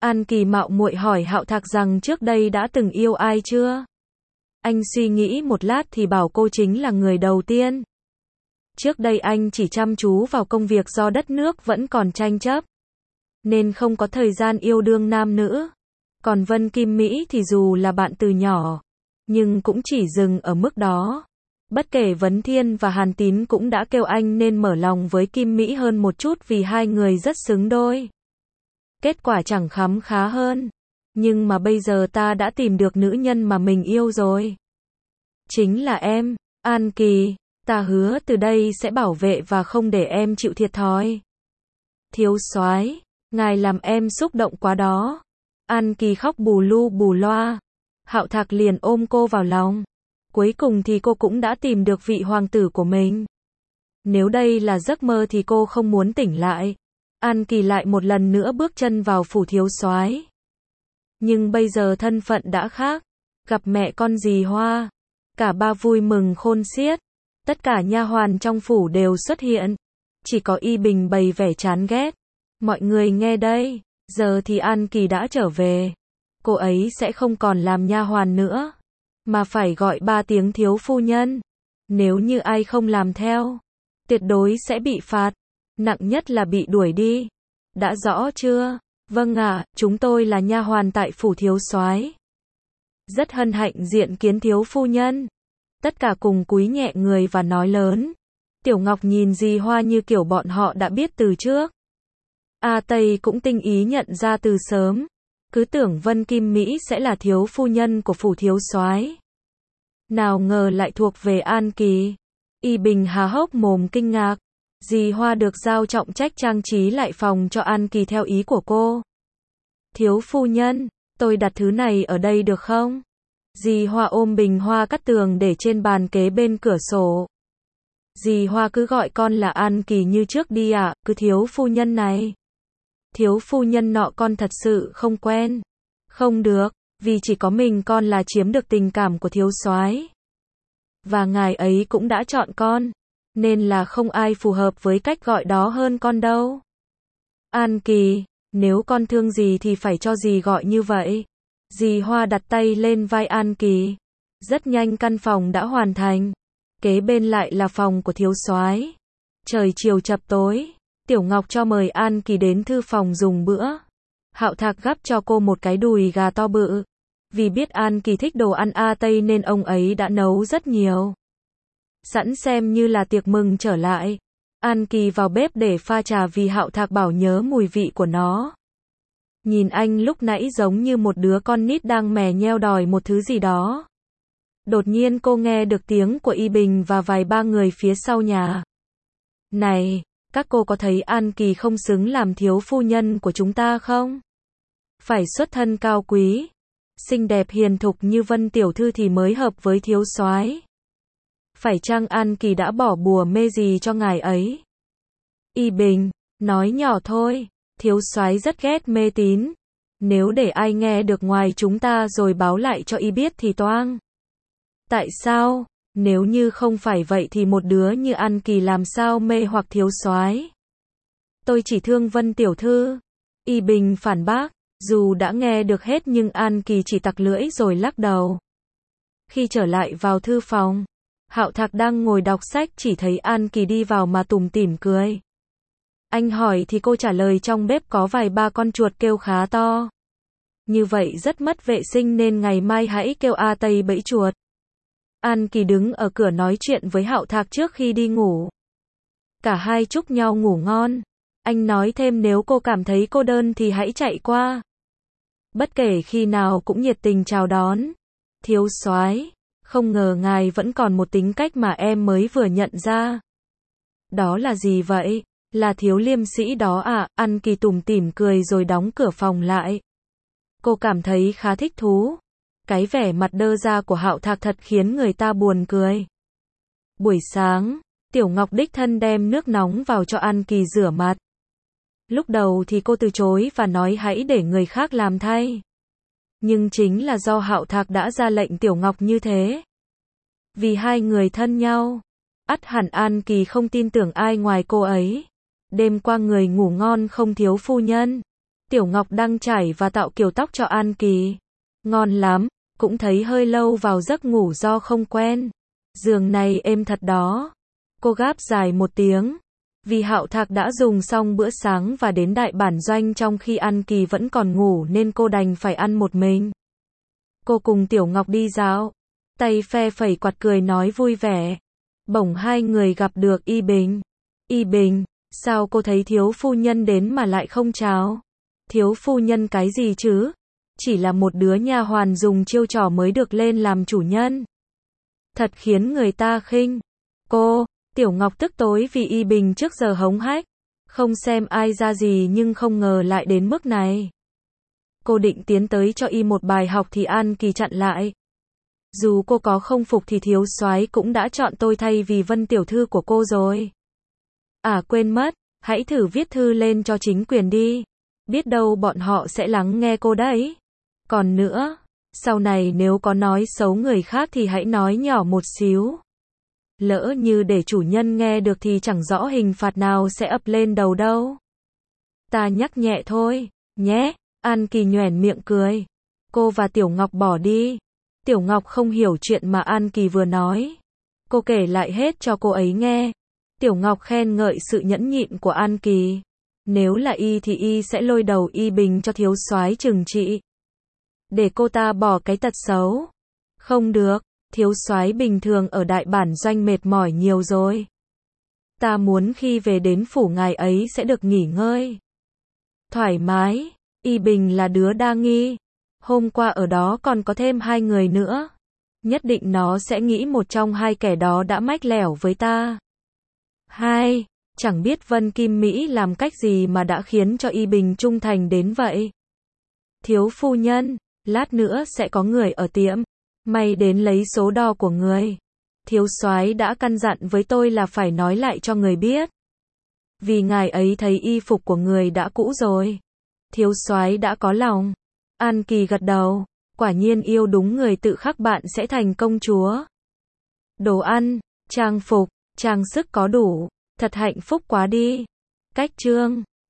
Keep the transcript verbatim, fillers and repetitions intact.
An Kỳ mạo muội hỏi Hạo Thạc rằng trước đây đã từng yêu ai chưa? Anh suy nghĩ một lát thì bảo cô chính là người đầu tiên. Trước đây anh chỉ chăm chú vào công việc do đất nước vẫn còn tranh chấp, nên không có thời gian yêu đương nam nữ. Còn Vân Kim Mỹ thì dù là bạn từ nhỏ, nhưng cũng chỉ dừng ở mức đó. Bất kể Vấn Thiên và Hàn Tín cũng đã kêu anh nên mở lòng với Kim Mỹ hơn một chút vì hai người rất xứng đôi. Kết quả chẳng khấm khá hơn. Nhưng mà bây giờ ta đã tìm được nữ nhân mà mình yêu rồi. Chính là em, An Kỳ. Ta hứa từ đây sẽ bảo vệ và không để em chịu thiệt thòi. Thiếu soái, ngài làm em xúc động quá đó. An Kỳ khóc bù lu bù loa. Hạo Thạc liền ôm cô vào lòng. Cuối cùng thì cô cũng đã tìm được vị hoàng tử của mình. Nếu đây là giấc mơ thì cô không muốn tỉnh lại. An Kỳ lại một lần nữa bước chân vào phủ thiếu soái. Nhưng bây giờ thân phận đã khác. Gặp mẹ con dì Hoa. Cả ba vui mừng khôn xiết. Tất cả nha hoàn trong phủ đều xuất hiện. Chỉ có Y Bình bày vẻ chán ghét. Mọi người nghe đây. Giờ thì An Kỳ đã trở về. Cô ấy sẽ không còn làm nha hoàn nữa. Mà phải gọi ba tiếng thiếu phu nhân. Nếu như ai không làm theo, tuyệt đối sẽ bị phạt. Nặng nhất là bị đuổi đi. Đã rõ chưa? Vâng ạ, chúng tôi là nha hoàn tại phủ thiếu soái. Rất hân hạnh diện kiến thiếu phu nhân. Tất cả cùng cúi nhẹ người và nói lớn. Tiểu Ngọc nhìn dì Hoa như kiểu bọn họ đã biết từ trước. A Tây cũng tinh ý nhận ra từ sớm. Cứ tưởng Vân Kim Mỹ sẽ là thiếu phu nhân của phủ thiếu soái. Nào ngờ lại thuộc về An Kỳ. Y Bình há hốc mồm kinh ngạc. Dì Hoa được giao trọng trách trang trí lại phòng cho An Kỳ theo ý của cô. Thiếu phu nhân, tôi đặt thứ này ở đây được không? Dì Hoa ôm bình hoa cắt tường để trên bàn kế bên cửa sổ. Dì Hoa cứ gọi con là An Kỳ như trước đi ạ, à, cứ thiếu phu nhân này. Thiếu phu nhân nọ con thật sự không quen. Không được, vì chỉ có mình con là chiếm được tình cảm của thiếu soái. Và ngài ấy cũng đã chọn con, nên là không ai phù hợp với cách gọi đó hơn con đâu. An Kỳ, nếu con thương gì thì phải cho dì gọi như vậy. Dì Hoa đặt tay lên vai An Kỳ. Rất nhanh căn phòng đã hoàn thành. Kế bên lại là phòng của thiếu soái. Trời chiều chập tối, Tiểu Ngọc cho mời An Kỳ đến thư phòng dùng bữa. Hạo Thạc gắp cho cô một cái đùi gà to bự. Vì biết An Kỳ thích đồ ăn A Tây nên ông ấy đã nấu rất nhiều. Sẵn xem như là tiệc mừng trở lại. An Kỳ vào bếp để pha trà vì Hạo Thạc bảo nhớ mùi vị của nó. Nhìn anh lúc nãy giống như một đứa con nít đang mè nheo đòi một thứ gì đó. Đột nhiên cô nghe được tiếng của Y Bình và vài ba người phía sau nhà. Này, các cô có thấy An Kỳ không xứng làm thiếu phu nhân của chúng ta không? Phải xuất thân cao quý, xinh đẹp hiền thục như Vân tiểu thư thì mới hợp với thiếu soái. Phải chăng An Kỳ đã bỏ bùa mê gì cho ngài ấy? Y Bình nói nhỏ thôi, thiếu soái rất ghét mê tín. Nếu để ai nghe được ngoài chúng ta rồi báo lại cho y biết thì toang. Tại sao? Nếu như không phải vậy thì một đứa như An Kỳ làm sao mê hoặc thiếu soái? Tôi chỉ thương Vân tiểu thư. Y Bình phản bác, dù đã nghe được hết nhưng An Kỳ chỉ tặc lưỡi rồi lắc đầu. Khi trở lại vào thư phòng, Hạo Thạc đang ngồi đọc sách chỉ thấy An Kỳ đi vào mà tủm tỉm cười. Anh hỏi thì cô trả lời trong bếp có vài ba con chuột kêu khá to. Như vậy rất mất vệ sinh nên ngày mai hãy kêu A Tây bẫy chuột. An Kỳ đứng ở cửa nói chuyện với Hạo Thạc trước khi đi ngủ. Cả hai chúc nhau ngủ ngon. Anh nói thêm nếu cô cảm thấy cô đơn thì hãy chạy qua. Bất kể khi nào cũng nhiệt tình chào đón. Thiếu soái, không ngờ ngài vẫn còn một tính cách mà em mới vừa nhận ra. Đó là gì vậy? Là thiếu liêm sĩ đó à? An Kỳ tủm tỉm cười rồi đóng cửa phòng lại. Cô cảm thấy khá thích thú. Cái vẻ mặt đơ ra của Hạo Thạc thật khiến người ta buồn cười. Buổi sáng, Tiểu Ngọc đích thân đem nước nóng vào cho An Kỳ rửa mặt. Lúc đầu thì cô từ chối và nói hãy để người khác làm thay. Nhưng chính là do Hạo Thạc đã ra lệnh Tiểu Ngọc như thế. Vì hai người thân nhau, ắt hẳn An Kỳ không tin tưởng ai ngoài cô ấy. Đêm qua người ngủ ngon không thiếu phu nhân. Tiểu Ngọc đang chải và tạo kiểu tóc cho An Kỳ. Ngon lắm, cũng thấy hơi lâu vào giấc ngủ do không quen. Giường này êm thật đó. Cô gáp dài một tiếng. Vì Hạo Thạc đã dùng xong bữa sáng và đến đại bản doanh trong khi An Kỳ vẫn còn ngủ nên cô đành phải ăn một mình. Cô cùng Tiểu Ngọc đi dạo. Tay phe phẩy quạt cười nói vui vẻ. Bỗng hai người gặp được Y Bình. Y Bình, sao cô thấy thiếu phu nhân đến mà lại không chào? Thiếu phu nhân cái gì chứ? Chỉ là một đứa nha hoàn dùng chiêu trò mới được lên làm chủ nhân. Thật khiến người ta khinh. Cô, Tiểu Ngọc tức tối vì Y Bình trước giờ hống hách. Không xem ai ra gì nhưng không ngờ lại đến mức này. Cô định tiến tới cho Y một bài học thì An Kỳ chặn lại. Dù cô có không phục thì thiếu soái cũng đã chọn tôi thay vì Vân tiểu thư của cô rồi. À quên mất, hãy thử viết thư lên cho chính quyền đi. Biết đâu bọn họ sẽ lắng nghe cô đấy. Còn nữa, sau này nếu có nói xấu người khác thì hãy nói nhỏ một xíu. Lỡ như để chủ nhân nghe được thì chẳng rõ hình phạt nào sẽ ập lên đầu đâu. Ta nhắc nhẹ thôi, nhé. An Kỳ nhoẻn miệng cười. Cô và Tiểu Ngọc bỏ đi. Tiểu Ngọc không hiểu chuyện mà An Kỳ vừa nói. Cô kể lại hết cho cô ấy nghe. Tiểu Ngọc khen ngợi sự nhẫn nhịn của An Kỳ. Nếu là Y thì Y sẽ lôi đầu Y Bình cho thiếu soái trừng trị. Để cô ta bỏ cái tật xấu. Không được, thiếu soái bình thường ở đại bản doanh mệt mỏi nhiều rồi. Ta muốn khi về đến phủ ngài ấy sẽ được nghỉ ngơi. Thoải mái, Y Bình là đứa đa nghi. Hôm qua ở đó còn có thêm hai người nữa. Nhất định nó sẽ nghĩ một trong hai kẻ đó đã mách lẻo với ta. Hai, chẳng biết Vân Kim Mỹ làm cách gì mà đã khiến cho Y Bình trung thành đến vậy. Thiếu phu nhân, lát nữa sẽ có người ở tiệm. May đến lấy số đo của người. Thiếu soái đã căn dặn với tôi là phải nói lại cho người biết. Vì ngài ấy thấy y phục của người đã cũ rồi. Thiếu soái đã có lòng. An Kỳ gật đầu. Quả nhiên yêu đúng người tự khắc bạn sẽ thành công chúa. Đồ ăn, trang phục, trang sức có đủ. Thật hạnh phúc quá đi. Cách chương